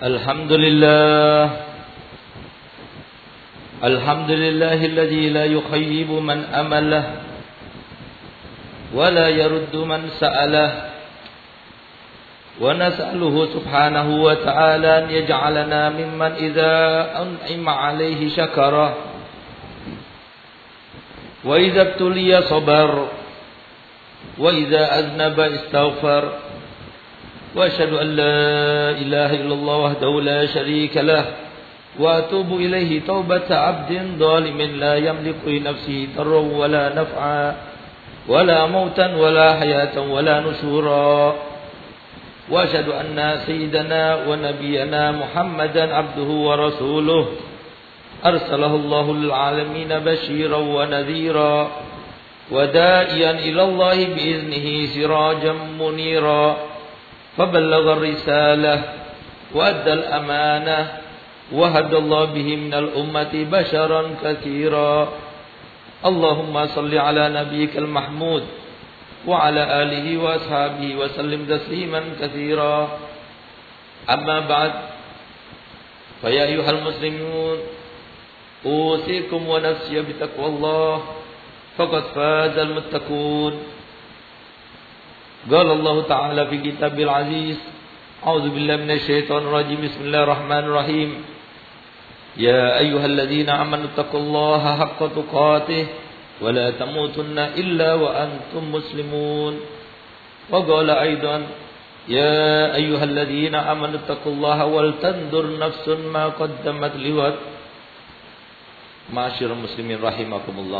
الحمد لله الذي لا يخيب من أمله ولا يرد من سأله، ونسأله سبحانه وتعالى أن يجعلنا ممن إذا أنعم عليه شكره وإذا ابتلي صبر وإذا أذنب استغفر، وأشهد أن لا إله إلا الله وحده لا شريك له، وأتوب إليه توبة عبد ظالم لا يملك لنفسه ضرا ولا نفعا ولا موتا ولا حياة ولا نشورا، وأشهد أن سيدنا ونبينا محمدا عبده ورسوله أرسله الله للعالمين بشيرا ونذيرا وداعيا إلى الله بإذنه سراجا منيرا، فبلغ الرسالة وأدى الأمانة وهدى الله به من الأمة بشرا كثيرا. اللهم صل على نبيك المحمود وعلى آله وأصحابه وسلم تسليما كثيرا. أما بعد، فيا أيها المسلمون أوصيكم ونفسي بتقوى الله فقد فاز المتقون. قال الله تعالى في كتابه العزيز: أعوذ بالله من الشيطان الرجيم، بسم الله الرحمن الرحيم. يا أيها الذين آمنوا اتقوا الله حق تقاته ولا تموتن إلا وأنتم مسلمون. وقال أيضا: يا أيها الذين آمنوا اتقوا الله ولتنظر نفس ما قدمت لغد. Ma'asyiral muslimin rahimakumullah.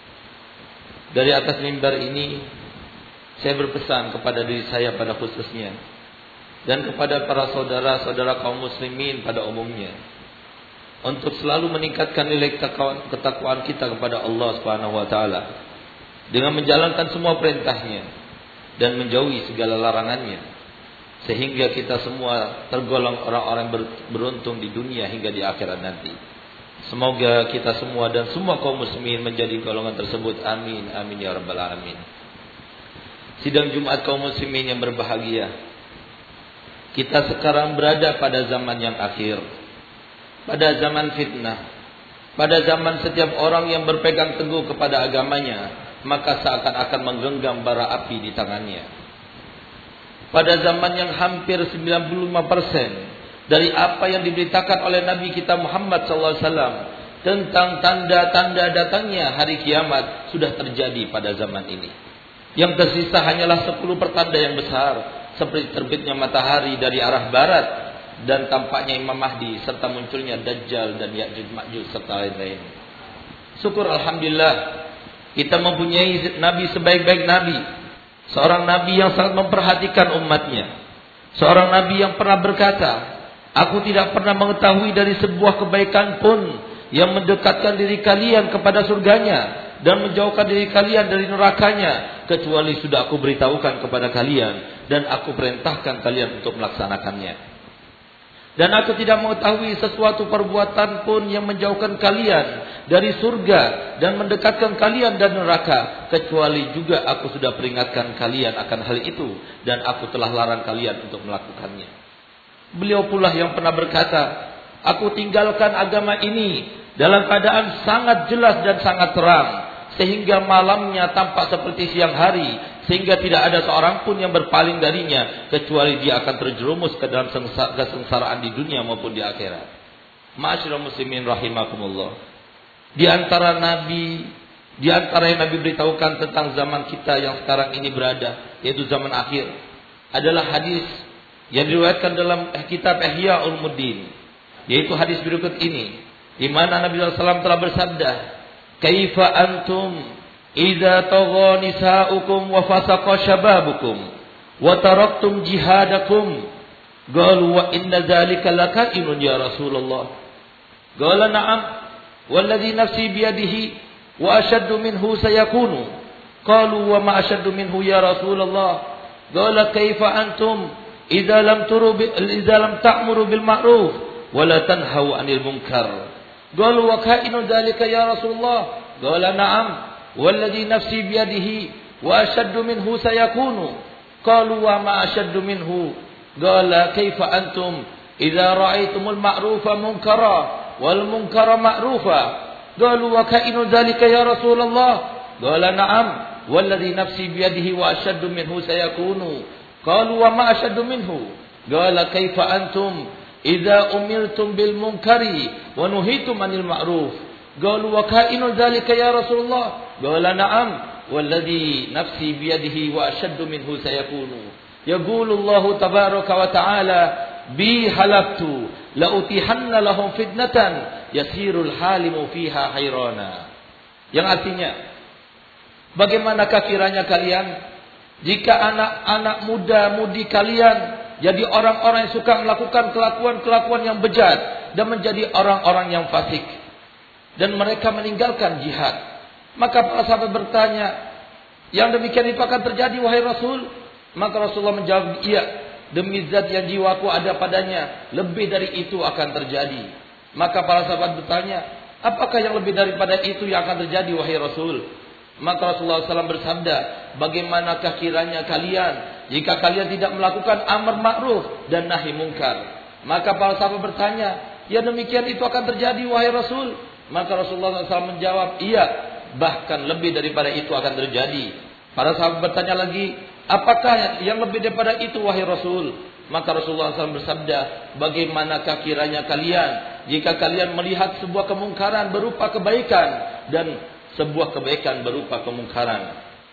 Dari atas mimbar ini saya berpesan kepada diri saya pada khususnya dan kepada para saudara-saudara kaum muslimin pada umumnya untuk selalu meningkatkan nilai ketakwaan kita kepada Allah Subhanahu wa taala dengan menjalankan semua perintahnya dan menjauhi segala larangannya, sehingga kita semua tergolong orang-orang beruntung di dunia hingga di akhirat nanti. Semoga kita semua dan semua kaum muslimin menjadi golongan tersebut. Amin, amin ya rabbal alamin. Sidang Jumat kaum muslimin yang berbahagia, kita sekarang berada pada zaman yang akhir, pada zaman fitnah, pada zaman setiap orang yang berpegang teguh kepada agamanya maka seakan-akan menggenggam bara api di tangannya. Pada zaman yang hampir 95% dari apa yang diberitakan oleh Nabi kita Muhammad SAW tentang tanda-tanda datangnya hari kiamat sudah terjadi pada zaman ini. Yang tersisa hanyalah 10 pertanda yang besar, seperti terbitnya matahari dari arah barat dan tampaknya Imam Mahdi serta munculnya Dajjal dan Ya'juj Ma'juj serta lain-lain. Syukur alhamdulillah kita mempunyai Nabi sebaik-baik Nabi, seorang Nabi yang sangat memperhatikan umatnya, seorang Nabi yang pernah berkata, aku tidak pernah mengetahui dari sebuah kebaikan pun yang mendekatkan diri kalian kepada surganya dan menjauhkan diri kalian dari nerakanya, kecuali sudah aku beritahukan kepada kalian dan aku perintahkan kalian untuk melaksanakannya. Dan aku tidak mengetahui sesuatu perbuatan pun yang menjauhkan kalian dari surga dan mendekatkan kalian dari neraka, kecuali juga aku sudah peringatkan kalian akan hal itu dan aku telah larang kalian untuk melakukannya. Beliau pula yang pernah berkata, aku tinggalkan agama ini dalam keadaan sangat jelas dan sangat terang, sehingga malamnya tampak seperti siang hari, sehingga tidak ada seorang pun yang berpaling darinya, kecuali dia akan terjerumus ke dalam kesengsaraan di dunia maupun di akhirat. Ma'asyiral muslimin rahimakumullah. Di antara yang Nabi beritahukan tentang zaman kita yang sekarang ini berada, yaitu zaman akhir, adalah hadis yang diriwayatkan dalam kitab Ihya Ulumuddin, yaitu hadis berikut ini, di mana Nabi SAW telah bersabda, kaifa antum idza tagha nisa'ukum wa fasaqa shababukum wa taraktum jihadakum. Qalu wa inna dzalika lakainun ya Rasulullah. Qala na'am walladzi nafsi biyadihi wa ashaddu minhu sayakunu. Qalu wa ma ashaddu minhu ya Rasulullah. Qala kaifa antum idza lam ta'muru bil ma'ruf wa la tanhaw 'anil munkar. Qalu wa kainu dzalika ya Rasulullah. Qala na'am walladzi nafsi biyadihi wa ashaddu minhu sayakunu. Qalu wa ma ashaddu minhu. Qala kaifa antum idza ra'aitumul ma'rufa munkara wal munkara ma'rufa. Qalu wa ka'inu dzalika ya Rasulullah? Qala na'am, walladzi nafsi biyadihi wa ashaddu minhu sayakunu. Qalu wa ma ashaddu minhu? Qala kaifa antum idza umirtum bil munkari wa nuhitum 'anil ma'ruf? Qalu wa ka'inu dzalika ya Rasulullah? Qala na'am, walladzi nafsi biyadihi wa ashaddu minhu sayakunu. Yaqulu Allah tabaraka wa ta'ala bi halaftu la utihanna lahum fitnatan yasirul halimu fiha hayrana. Yang artinya, bagaimanakah kiranya kalian jika anak-anak muda-mudi kalian jadi orang-orang yang suka melakukan kelakuan-kelakuan yang bejat dan menjadi orang-orang yang fasik dan mereka meninggalkan jihad. Maka para sahabat bertanya, yang demikian itu akan terjadi wahai Rasul? Maka Rasulullah menjawab, iya, demi zat yang jiwaku ada padanya, lebih dari itu akan terjadi. Maka para sahabat bertanya, apakah yang lebih daripada itu yang akan terjadi wahai Rasul? Maka Rasulullah SAW bersabda, bagaimanakah kiranya kalian jika kalian tidak melakukan amar ma'ruf dan nahi mungkar? Maka para sahabat bertanya, ya demikian itu akan terjadi wahai Rasul? Maka Rasulullah SAW menjawab, iya, bahkan lebih daripada itu akan terjadi. Para sahabat bertanya lagi, apakah yang lebih daripada itu wahai Rasul? Maka Rasulullah SAW bersabda, bagaimanakah kiranya kalian jika kalian melihat sebuah kemungkaran berupa kebaikan dan sebuah kebaikan berupa kemungkaran?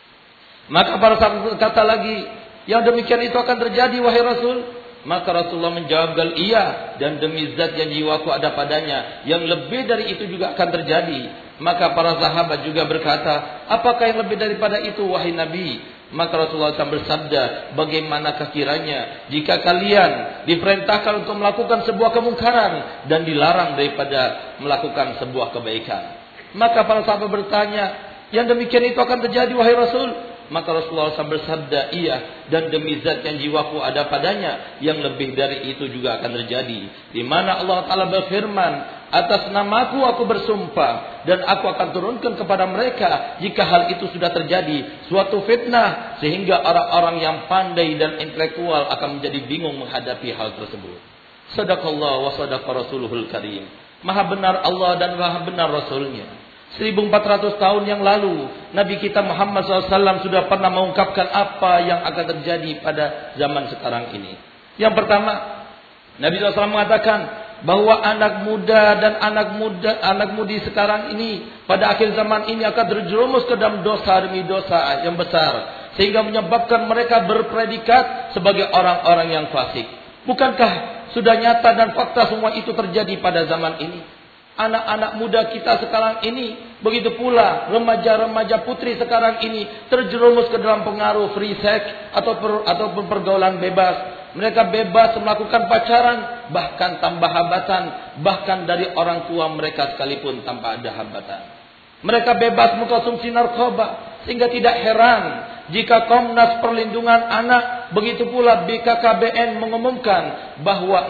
Maka para sahabat berkata lagi, yang demikian itu akan terjadi wahai Rasul? Maka Rasulullah menjawab, iya, dan demi zat yang jiwaku ada padanya, yang lebih dari itu juga akan terjadi. Maka para sahabat juga berkata, apakah yang lebih daripada itu wahai Nabi? Maka Rasulullah SAW bersabda, bagaimanakah kiranya jika kalian diperintahkan untuk melakukan sebuah kemungkaran dan dilarang daripada melakukan sebuah kebaikan? Maka para sahabat bertanya, yang demikian itu akan terjadi wahai Rasul? Maka Rasulullah SAW bersabda, iya, dan demi zat yang jiwaku ada padanya, yang lebih dari itu juga akan terjadi. Di mana Allah Ta'ala berfirman, atas namaku aku bersumpah, dan aku akan turunkan kepada mereka jika hal itu sudah terjadi suatu fitnah, sehingga orang-orang yang pandai dan intelektual akan menjadi bingung menghadapi hal tersebut. Sadaqallah wa sadaqa rasuluhul karim. Maha benar Allah dan maha benar Rasulnya. 1400 tahun yang lalu Nabi kita Muhammad SAW sudah pernah mengungkapkan apa yang akan terjadi pada zaman sekarang ini. Yang pertama, Nabi SAW mengatakan bahwa anak muda dan anak mudi sekarang ini pada akhir zaman ini akan terjerumus ke dalam dosa demi dosa yang besar, sehingga menyebabkan mereka berpredikat sebagai orang-orang yang fasik. Bukankah sudah nyata dan fakta semua itu terjadi pada zaman ini? Anak-anak muda kita sekarang ini, begitu pula remaja-remaja putri sekarang ini terjerumus ke dalam pengaruh free sex ataupun pergaulan bebas. Mereka bebas melakukan pacaran, bahkan tanpa hambatan, bahkan dari orang tua mereka sekalipun tanpa ada hambatan. Mereka bebas mengkonsumsi narkoba, sehingga tidak heran jika Komnas Perlindungan Anak, begitu pula BKKBN mengumumkan bahwa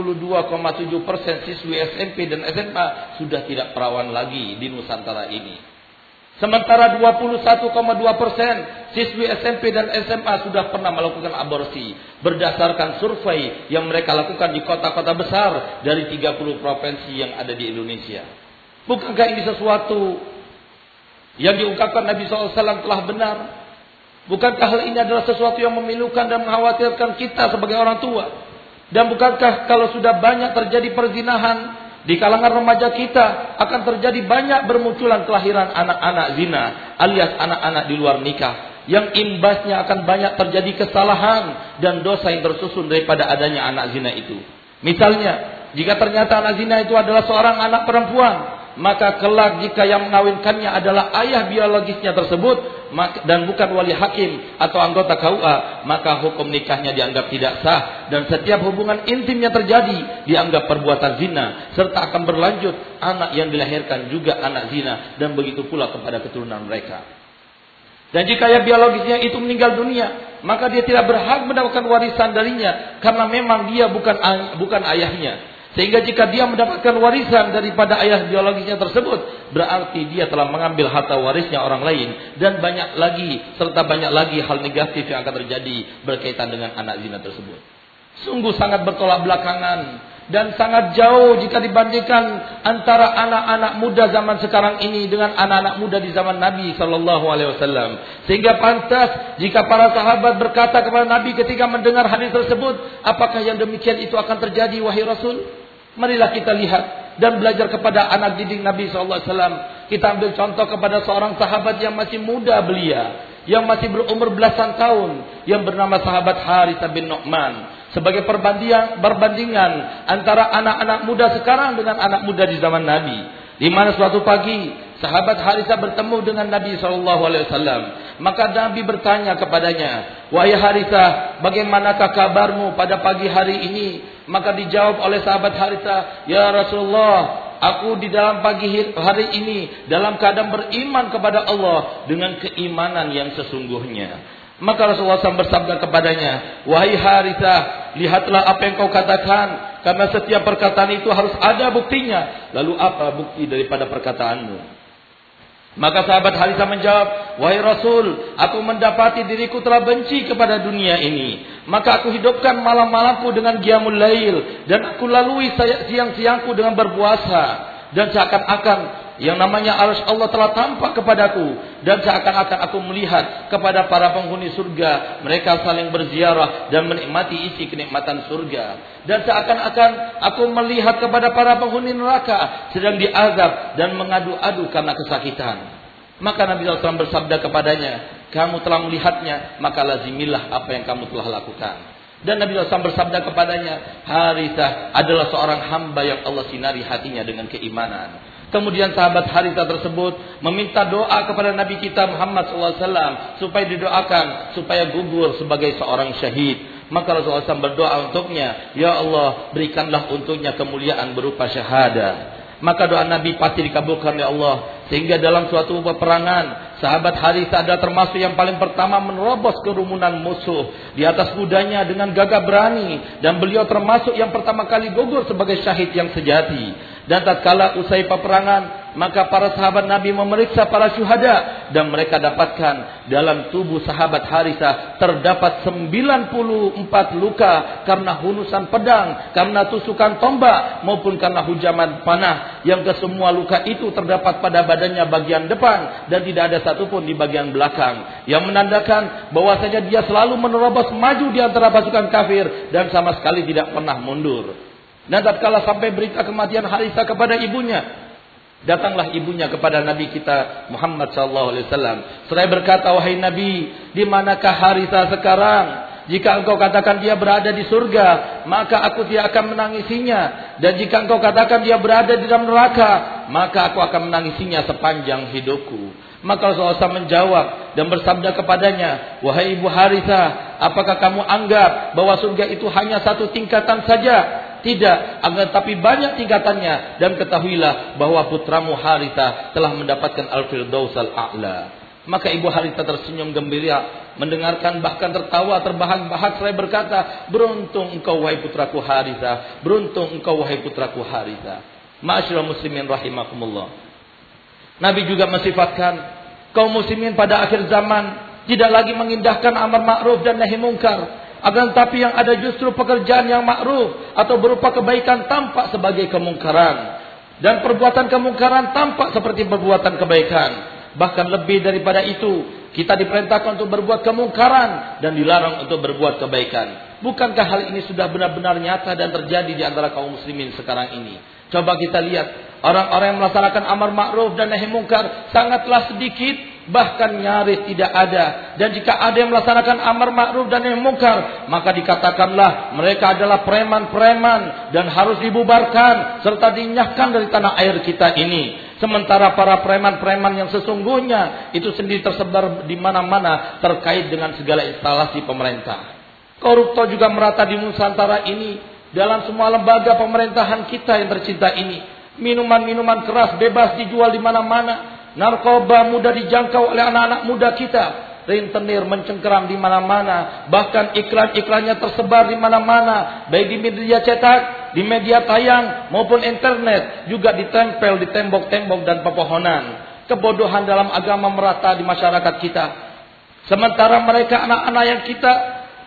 62,7% siswi SMP dan SMA sudah tidak perawan lagi di Nusantara ini. Sementara 21,2% siswi SMP dan SMA sudah pernah melakukan aborsi berdasarkan survei yang mereka lakukan di kota-kota besar dari 30 provinsi yang ada di Indonesia. Bukankah ini sesuatu yang diungkapkan Nabi SAW telah benar? Bukankah hal ini adalah sesuatu yang memilukan dan mengkhawatirkan kita sebagai orang tua? Dan bukankah kalau sudah banyak terjadi perzinahan di kalangan remaja kita, akan terjadi banyak bermunculan kelahiran anak-anak zina alias anak-anak di luar nikah, yang imbasnya akan banyak terjadi kesalahan dan dosa yang tersusun daripada adanya anak zina itu. Misalnya, jika ternyata anak zina itu adalah seorang anak perempuan, maka kelak jika yang mengawinkannya adalah ayah biologisnya tersebut dan bukan wali hakim atau anggota KUA, maka hukum nikahnya dianggap tidak sah, dan setiap hubungan intimnya terjadi dianggap perbuatan zina, serta akan berlanjut anak yang dilahirkan juga anak zina, dan begitu pula kepada keturunan mereka. Dan jika ayah biologisnya itu meninggal dunia, maka dia tidak berhak mendapatkan warisan darinya, karena memang dia bukan ayahnya. Sehingga jika dia mendapatkan warisan daripada ayah biologisnya tersebut, berarti dia telah mengambil harta warisnya orang lain, dan banyak lagi hal negatif yang akan terjadi berkaitan dengan anak zina tersebut. Sungguh sangat bertolak belakangan dan sangat jauh jika dibandingkan antara anak-anak muda zaman sekarang ini dengan anak-anak muda di zaman Nabi sallallahu alaihi wasallam. Sehingga pantas jika para sahabat berkata kepada Nabi ketika mendengar hadis tersebut, apakah yang demikian itu akan terjadi wahai Rasul? Marilah kita lihat dan belajar kepada anak didik Nabi sallallahu alaihi wasallam. Kita ambil contoh kepada seorang sahabat yang masih muda belia, yang masih berumur belasan tahun, yang bernama sahabat Haritsah bin Nu'man. Sebagai perbandingan antara anak-anak muda sekarang dengan anak muda di zaman Nabi. Di mana suatu pagi sahabat Haritsah bertemu dengan Nabi SAW. Maka Nabi bertanya kepadanya, "Wahai Haritsah, bagaimanakah kabarmu pada pagi hari ini?" Maka dijawab oleh sahabat Haritsah, "Ya Rasulullah, aku di dalam pagi hari ini dalam keadaan beriman kepada Allah dengan keimanan yang sesungguhnya." Maka Rasulullah SAW bersabda kepadanya, "Wahai Haritsah, lihatlah apa yang kau katakan, karena setiap perkataan itu harus ada buktinya. Lalu apa bukti daripada perkataanmu?" Maka sahabat Haritsah menjawab, "Wahai Rasul, aku mendapati diriku telah benci kepada dunia ini. Maka aku hidupkan malam-malamku dengan qiyamul lail, dan aku lalui siang-siangku dengan berpuasa. Dan seakan-akan yang namanya arsy Allah telah tampak kepadaku, dan seakan-akan aku melihat kepada para penghuni surga, mereka saling berziarah dan menikmati isi kenikmatan surga. Dan seakan-akan aku melihat kepada para penghuni neraka sedang diazab dan mengadu-adu karena kesakitan." Maka Nabi SAW bersabda kepadanya, "Kamu telah melihatnya, maka lazimilah apa yang kamu telah lakukan." Dan Nabi SAW bersabda kepadanya, "Haritsah adalah seorang hamba yang Allah sinari hatinya dengan keimanan." Kemudian sahabat Haritsah tersebut meminta doa kepada Nabi kita Muhammad SAW supaya didoakan supaya gugur sebagai seorang syahid. Maka Rasulullah SAW berdoa untuknya, "Ya Allah, berikanlah untuknya kemuliaan berupa syahadah." Maka doa Nabi pasti dikabulkan oleh Allah. Sehingga dalam suatu peperangan, sahabat Haritsah adalah termasuk yang paling pertama menerobos kerumunan musuh di atas kudanya dengan gagah berani, dan beliau termasuk yang pertama kali gugur sebagai syahid yang sejati. Dan tatkala usai peperangan, maka para sahabat Nabi memeriksa para syuhada, dan mereka dapatkan dalam tubuh sahabat Haritsah terdapat 94 luka karena hunusan pedang, karena tusukan tombak, maupun karena hujaman panah, yang kesemua luka itu terdapat pada badannya bagian depan dan tidak ada satupun di bagian belakang, yang menandakan bahwasanya dia selalu menerobos maju di antara pasukan kafir dan sama sekali tidak pernah mundur. Dan tatkala sampai berita kematian Haritsah kepada ibunya, datanglah ibunya kepada Nabi kita Muhammad SAW. Seraya berkata, "Wahai Nabi, di manakah Haritsah sekarang? Jika engkau katakan dia berada di surga, maka aku tidak akan menangisinya. Dan jika engkau katakan dia berada di dalam neraka, maka aku akan menangisinya sepanjang hidupku." Maka Rasulullah SAW menjawab dan bersabda kepadanya, "Wahai ibu Haritsah, apakah kamu anggap bahwa surga itu hanya satu tingkatan saja? Tidak, akan tapi banyak tingkatannya, dan ketahuilah bahwa putramu Haritsah telah mendapatkan Al-Firdausal A'la." Maka ibu Haritsah tersenyum gembira mendengarkan, bahkan tertawa terbahak-bahak seraya berkata, "Beruntung engkau wahai putraku Haritsah, beruntung engkau wahai putraku Haritsah." Ma'asyiral muslimin rahimakumullah. Nabi juga mensifatkan kaum muslimin pada akhir zaman tidak lagi mengindahkan amar ma'ruf dan nahi mungkar, akan tapi yang ada justru pekerjaan yang ma'ruf atau berupa kebaikan tampak sebagai kemungkaran, dan perbuatan kemungkaran tampak seperti perbuatan kebaikan. Bahkan lebih daripada itu, kita diperintahkan untuk berbuat kemungkaran dan dilarang untuk berbuat kebaikan. Bukankah hal ini sudah benar-benar nyata dan terjadi di antara kaum muslimin sekarang ini? Coba kita lihat, orang-orang yang melaksanakan amar ma'ruf dan nahi mungkar sangatlah sedikit, bahkan nyaris tidak ada. Dan jika ada yang melaksanakan amar ma'ruf dan nahi mungkar, maka dikatakanlah mereka adalah preman-preman dan harus dibubarkan serta dinyahkan dari tanah air kita ini. Sementara para preman-preman yang sesungguhnya itu sendiri tersebar di mana-mana terkait dengan segala instalasi pemerintah. Koruptor juga merata di Nusantara ini, dalam semua lembaga pemerintahan kita yang tercinta ini. Minuman-minuman keras bebas dijual di mana-mana. Narkoba mudah dijangkau oleh anak-anak muda kita. Rentenir mencengkeram di mana-mana. Bahkan iklan-iklannya tersebar di mana-mana. Baik di media cetak, di media tayang, maupun internet. Juga ditempel di tembok-tembok dan pepohonan. Kebodohan dalam agama merata di masyarakat kita. Sementara mereka anak-anak yang kita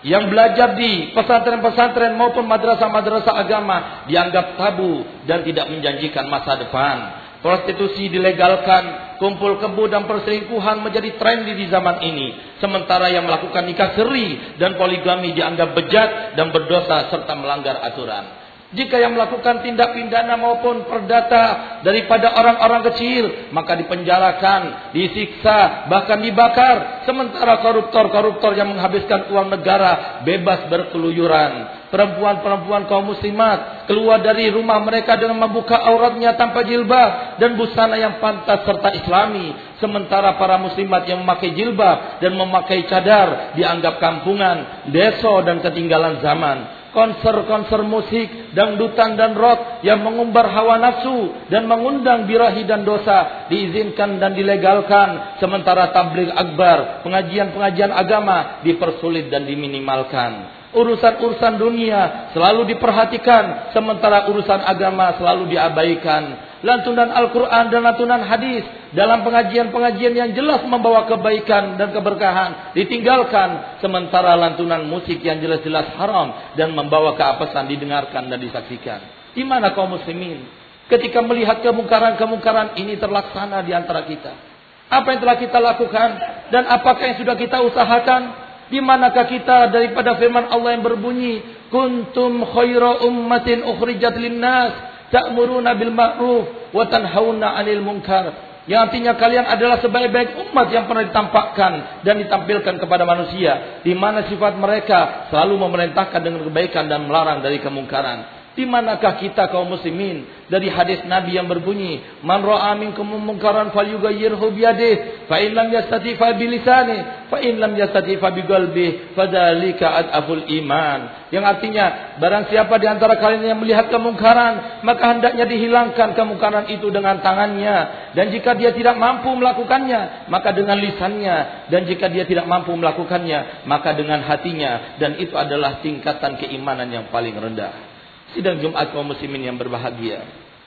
yang belajar di pesantren-pesantren maupun madrasah-madrasah agama dianggap tabu dan tidak menjanjikan masa depan. Prostitusi dilegalkan, kumpul kebo dan perselingkuhan menjadi trendy di zaman ini. Sementara yang melakukan nikah siri dan poligami dianggap bejat dan berdosa serta melanggar aturan. Jika yang melakukan tindak pidana maupun perdata daripada orang-orang kecil, maka dipenjarakan, disiksa, bahkan dibakar. Sementara koruptor-koruptor yang menghabiskan uang negara bebas berkeluyuran. Perempuan-perempuan kaum muslimat keluar dari rumah mereka dengan membuka auratnya tanpa jilbab dan busana yang pantas serta islami. Sementara para muslimat yang memakai jilbab dan memakai cadar dianggap kampungan, deso dan ketinggalan zaman. Konser-konser musik, dangdutan dan rock yang mengumbar hawa nafsu dan mengundang birahi dan dosa diizinkan dan dilegalkan. Sementara tabligh akbar, pengajian-pengajian agama dipersulit dan diminimalkan. Urusan-urusan dunia selalu diperhatikan, sementara urusan agama selalu diabaikan. Lantunan Al-Quran dan lantunan hadis dalam pengajian-pengajian yang jelas membawa kebaikan dan keberkahan ditinggalkan. Sementara lantunan musik yang jelas-jelas haram dan membawa keapesan didengarkan dan disaksikan. Di mana kaum muslimin ketika melihat kemungkaran-kemungkaran ini terlaksana di antara kita? Apa yang telah kita lakukan dan apakah yang sudah kita usahakan? Di manakah kita daripada firman Allah yang berbunyi, kuntum khaira ummatin ukhrijat linnas ta'muruna bil ma'ruf wa tanhauna 'anil munkar. Yang artinya kalian adalah sebaik-baik umat yang pernah ditampakkan dan ditampilkan kepada manusia, di mana sifat mereka selalu memerintahkan dengan kebaikan dan melarang dari kemungkaran. Di manakah kita kaum muslimin dari hadis Nabi yang berbunyi, man ra'a minkum munkaran falyughayyirhu biyadihi, fa in lam yastati fa bi lisanihi, fa in lam yastati fa bi qalbihi, fadzalika adaful iman. Yang artinya, barang siapa di antara kalian yang melihat kemungkaran, maka hendaknya dihilangkan kemungkaran itu dengan tangannya, dan jika dia tidak mampu melakukannya, maka dengan lisannya, dan jika dia tidak mampu melakukannya, maka dengan hatinya, dan itu adalah tingkatan keimanan yang paling rendah. Sidang Jumat kaum muslimin yang berbahagia,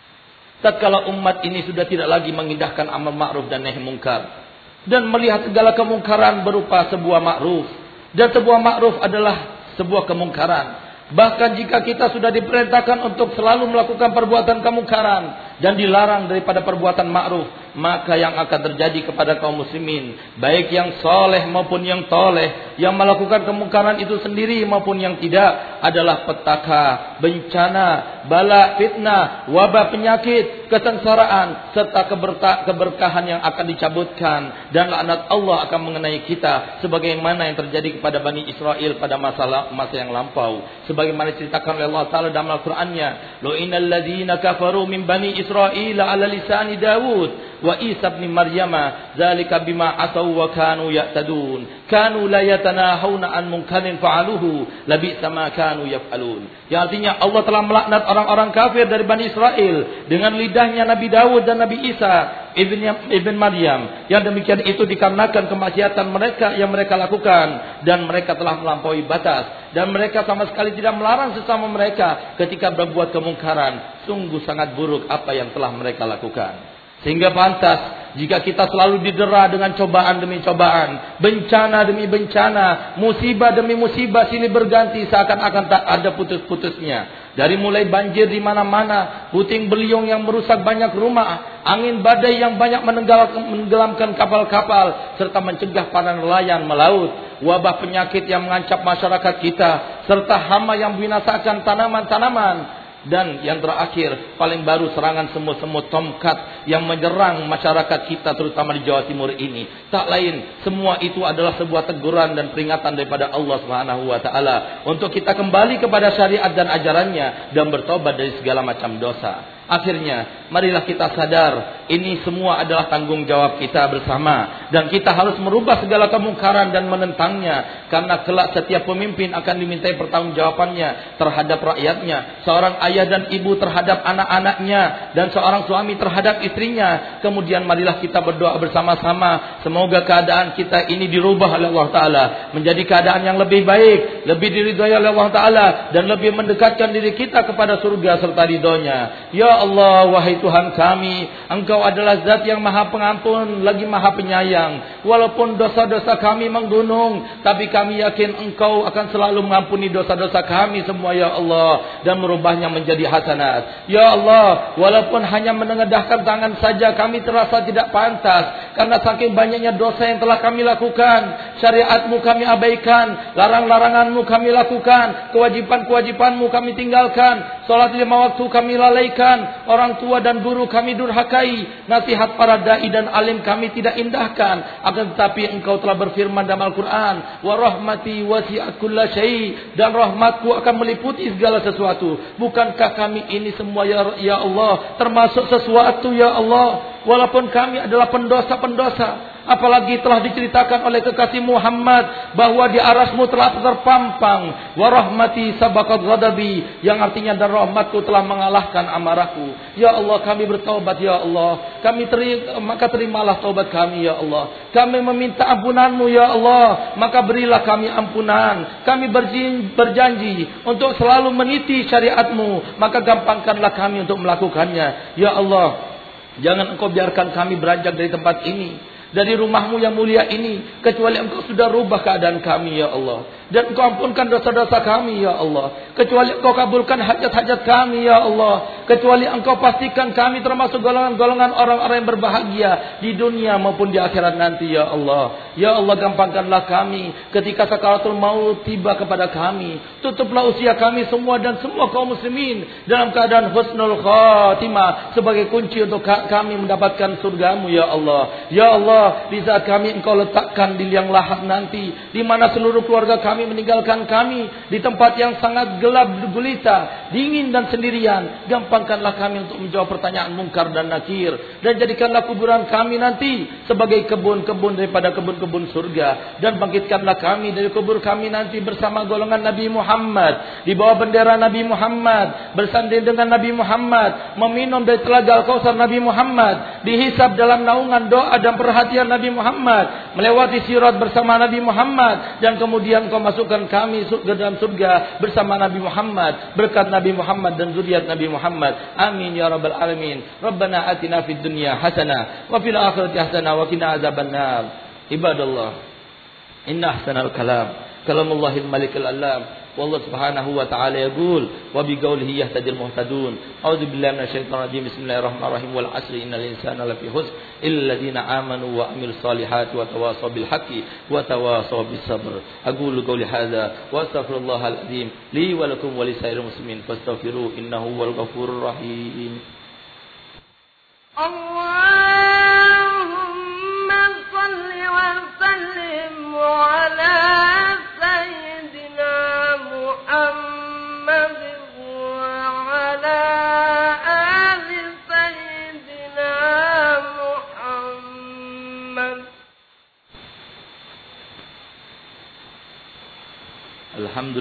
tatkala umat ini sudah tidak lagi mengindahkan amal ma'ruf dan nahi mungkar dan melihat segala kemungkaran berupa sebuah ma'ruf, dan sebuah ma'ruf adalah sebuah kemungkaran. Bahkan jika kita sudah diperintahkan untuk selalu melakukan perbuatan kemungkaran dan dilarang daripada perbuatan ma'ruf, maka yang akan terjadi kepada kaum muslimin, baik yang soleh maupun yang toleh, yang melakukan kemungkaran itu sendiri maupun yang tidak, adalah petaka, bencana, bala, fitnah, wabah, penyakit, kesengsaraan, serta keberkahan yang akan dicabutkan, dan laknat Allah akan mengenai kita, sebagaimana yang terjadi kepada Bani Israel pada masa yang lampau. Sebagaimana diceritakan oleh Allah Ta'ala dalam Al-Qur'annya, lu'inal ladzina kafaru min Bani Israel ala lisani Dawud wa Isa bin Maryama zalika bima asaw wa kanu ya'tadun kanu la yatanahawna an munkarin fa'aluhu labisa ma kanu yaf'alun. Yang artinya Allah telah melaknat orang-orang kafir dari Bani Israel dengan lidahnya Nabi Dawud dan Nabi Isa ibn Maryam. Yang demikian itu dikarenakan kemaksiatan mereka yang mereka lakukan, dan mereka telah melampaui batas, dan mereka sama sekali tidak melarang sesama mereka ketika berbuat kemungkaran. Sungguh sangat buruk apa yang telah mereka lakukan. Sehingga pantas jika kita selalu didera dengan cobaan demi cobaan, bencana demi bencana, musibah demi musibah silih berganti seakan-akan tak ada putus-putusnya. Dari mulai banjir di mana-mana, puting beliung yang merusak banyak rumah, angin badai yang banyak menenggelamkan kapal-kapal, serta mencegah para nelayan melaut, wabah penyakit yang mengancam masyarakat kita, serta hama yang membinasakan tanaman-tanaman. Dan yang terakhir, paling baru serangan semut-semut tomcat yang menyerang masyarakat kita terutama di Jawa Timur ini. Tak lain, semua itu adalah sebuah teguran dan peringatan daripada Allah Subhanahu wa taala untuk kita kembali kepada syariat dan ajarannya dan bertobat dari segala macam dosa. Akhirnya, marilah kita sadar ini semua adalah tanggung jawab kita bersama, dan kita harus merubah segala kemungkaran dan menentangnya, karena kelak setiap pemimpin akan dimintai pertanggungjawabannya terhadap rakyatnya, seorang ayah dan ibu terhadap anak-anaknya, dan seorang suami terhadap istrinya. Kemudian marilah kita berdoa bersama-sama, semoga keadaan kita ini dirubah oleh Allah Ta'ala menjadi keadaan yang lebih baik, lebih diridhai oleh Allah Ta'ala, dan lebih mendekatkan diri kita kepada surga serta ridhonya. Ya Ya Allah, wahai Tuhan kami, Engkau adalah zat yang maha pengampun lagi maha penyayang. Walaupun dosa-dosa kami menggunung, tapi kami yakin Engkau akan selalu mengampuni dosa-dosa kami semua ya Allah, dan merubahnya menjadi hasanat. Ya Allah, walaupun hanya menengadahkan tangan saja kami terasa tidak pantas, karena saking banyaknya dosa yang telah kami lakukan. Syariat-Mu kami abaikan, larang-larangan-Mu kami lakukan, kewajiban-kewajiban-Mu kami tinggalkan, salat 5 waktu kami lalaikan, orang tua dan guru kami durhakai, nasihat para dai dan alim kami tidak indahkan. Akan tetapi Engkau telah berfirman dalam Al-Quran, wa rahmati wasi'at kulla syai', dan rahmatku akan meliputi segala sesuatu. Bukankah kami ini semua ya Allah termasuk sesuatu ya Allah, walaupun kami adalah pendosa-pendosa. Apalagi telah diceritakan oleh kekasih Muhammad bahwa di arasmu telah terpampang, wa rahmati sabaqat ghadabi, yang artinya dan rahmatku telah mengalahkan amarahku. Ya Allah, kami bertaubat ya Allah, maka terimalah taubat kami ya Allah. Kami meminta ampunanmu ya Allah, maka berilah kami ampunan. Kami berjanji untuk selalu meniti syariatmu, maka gampangkanlah kami untuk melakukannya. Ya Allah, jangan Engkau biarkan kami beranjak dari tempat ini, dari rumah-Mu yang mulia ini, kecuali Engkau sudah rubah keadaan kami ya Allah, dan Engkau ampunkan dosa-dosa kami ya Allah, kecuali Engkau kabulkan hajat-hajat kami ya Allah, kecuali Engkau pastikan kami termasuk golongan-golongan orang-orang yang berbahagia di dunia maupun di akhirat nanti ya Allah. Ya Allah, gampangkanlah kami ketika sakaratul maut tiba kepada kami. Tutuplah usia kami semua dan semua kaum muslimin dalam keadaan husnul khatimah, sebagai kunci untuk kami mendapatkan surga-Mu ya Allah. Ya Allah, di saat kami Engkau letakkan di liang lahat nanti, di mana seluruh keluarga kami meninggalkan kami di tempat yang sangat gelap gulita, dingin dan sendirian, gampangkanlah kami untuk menjawab pertanyaan mungkar dan nakir, dan jadikanlah kuburan kami nanti sebagai kebun-kebun daripada kebun-kebun surga, dan bangkitkanlah kami dari kubur kami nanti bersama golongan Nabi Muhammad, di bawah bendera Nabi Muhammad, bersanding dengan Nabi Muhammad, meminum dari telaga Al-Kautsar Nabi Muhammad, dihisab dalam naungan doa dan perhatian Nabi Muhammad, melewati sirat bersama Nabi Muhammad, dan kemudian Kau masukkan kami ke dalam surga bersama Nabi Muhammad, berkat Nabi Muhammad dan zuriat Nabi Muhammad. Amin ya rabbal alamin. Rabbana atina fid dunya hasanah wa fil akhirati hasanah wa qina azabannar. Ibadallah, inna ahsanal kalam kalamullahil malikul alam. والله سبحانه وتعالى يقول وبقوله يهتدي المهتدون. أعوذ بالله من الشيطان الرجيم. بسم الله الرحمن الرحيم. والعصر إن الإنسان لفي خسر إلا الذين آمنوا وعملوا الصالحات وتواصوا بالحق وتواصوا بالصبر. أقول قولي هذا وأستغفر الله العظيم لي ولكم ولسائر المسلمين فاستغفروه إنه هو الغفور الرحيم. اللهم صل وسلم على محمد وعلى آل سيدنا محمد. الحمد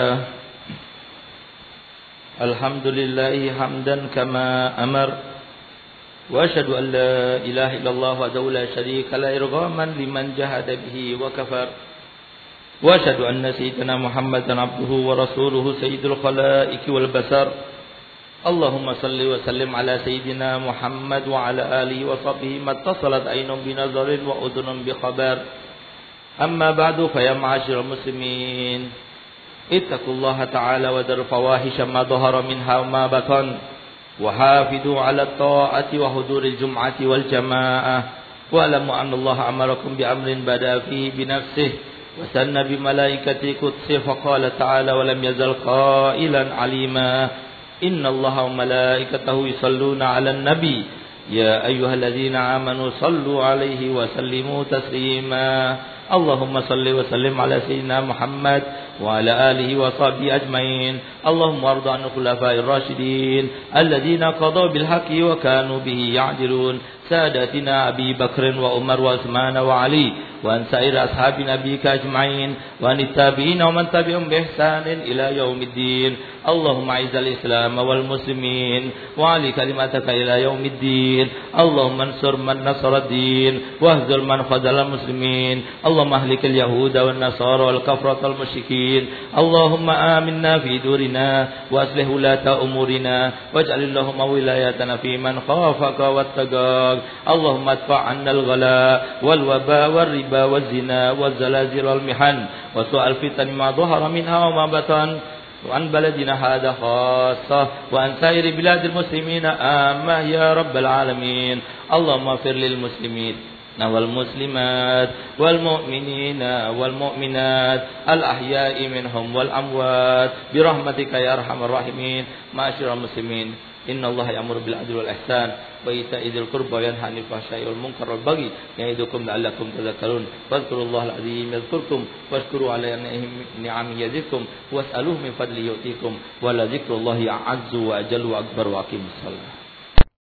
لله حمدا كما أمر وأشهد أن لا إله إلا الله وحده لا شريك له إرغاما لمن جحد به وكفر وأشهد أن سيدنا محمدا عبده ورسوله سيد الخلائق والبشر. اللهم صل وسلم على سيدنا محمد وعلى آله وصحبه ما اتصلت عين بنظر وأذن بخبر. أما بعد فيا معاشر المسلمين اتقوا الله تعالى وذروا الفواحش ما ظهر منها وما بطن وحافظوا على الطاعة وحضور الجمعة والجماعة واعلموا أن الله أمركم بأمر بدأ فيه بنفسه وثنى بملائكته قدسه فقال تعالى ولم يزل قائلا عليما إن الله وملائكته يصلون على النبي يا أيها الذين آمنوا صلوا عليه وسلموا تسليما. اللهم صل وسلم على سيدنا محمد وعلى آله وصحبه أجمعين. اللهم وارض عن الخلفاء الراشدين الذين قضوا بالحق وكانوا به يعدلون سادتنا أبي بكر وعمر وعثمان وعلي وأن سائر أصحاب نبيك أجمعين وأن التابعين ومن تبعهم بإحسان إلى يوم الدين. اللهم أعز الإسلام والمسلمين وعلي كلمتك إلى يوم الدين. اللهم انصر من نصر الدين واهزم من خذل المسلمين. اللهم اهلك اليهود والنصارى والكفرة المشركين. اللهم آمنا في دورنا أنفسنا وأصلح ولاة أمورنا واجعل اللهم ولايتنا في من خافك واتقاك اللهم ادفع عنا الغلاء والوباء والربا والزنا والزلازل والمحن وسوء الفتن ما ظهر منها وما بطن وعن بلدنا هذا خاصة وعن سائر بلاد المسلمين آمة يا رب العالمين اللهم اغفر للمسلمين والمسلمات والمؤمنين والمؤمنات الأحياء منهم والأموات برحمتك يا أرحم الراحمين معاشر المسلمين إن الله يأمر بالعدل والإحسان وإيتاء ذي القربى وينهى عن الفحشاء والمنكر والبغي يعظكم لعلكم تذكرون فاذكروا الله العظيم يذكركم واشكروا على نعمه يزدكم واسألوه من فضله يؤتيكم ولذكر الله أعز وأجل وأكبر وأقيموا الصلاة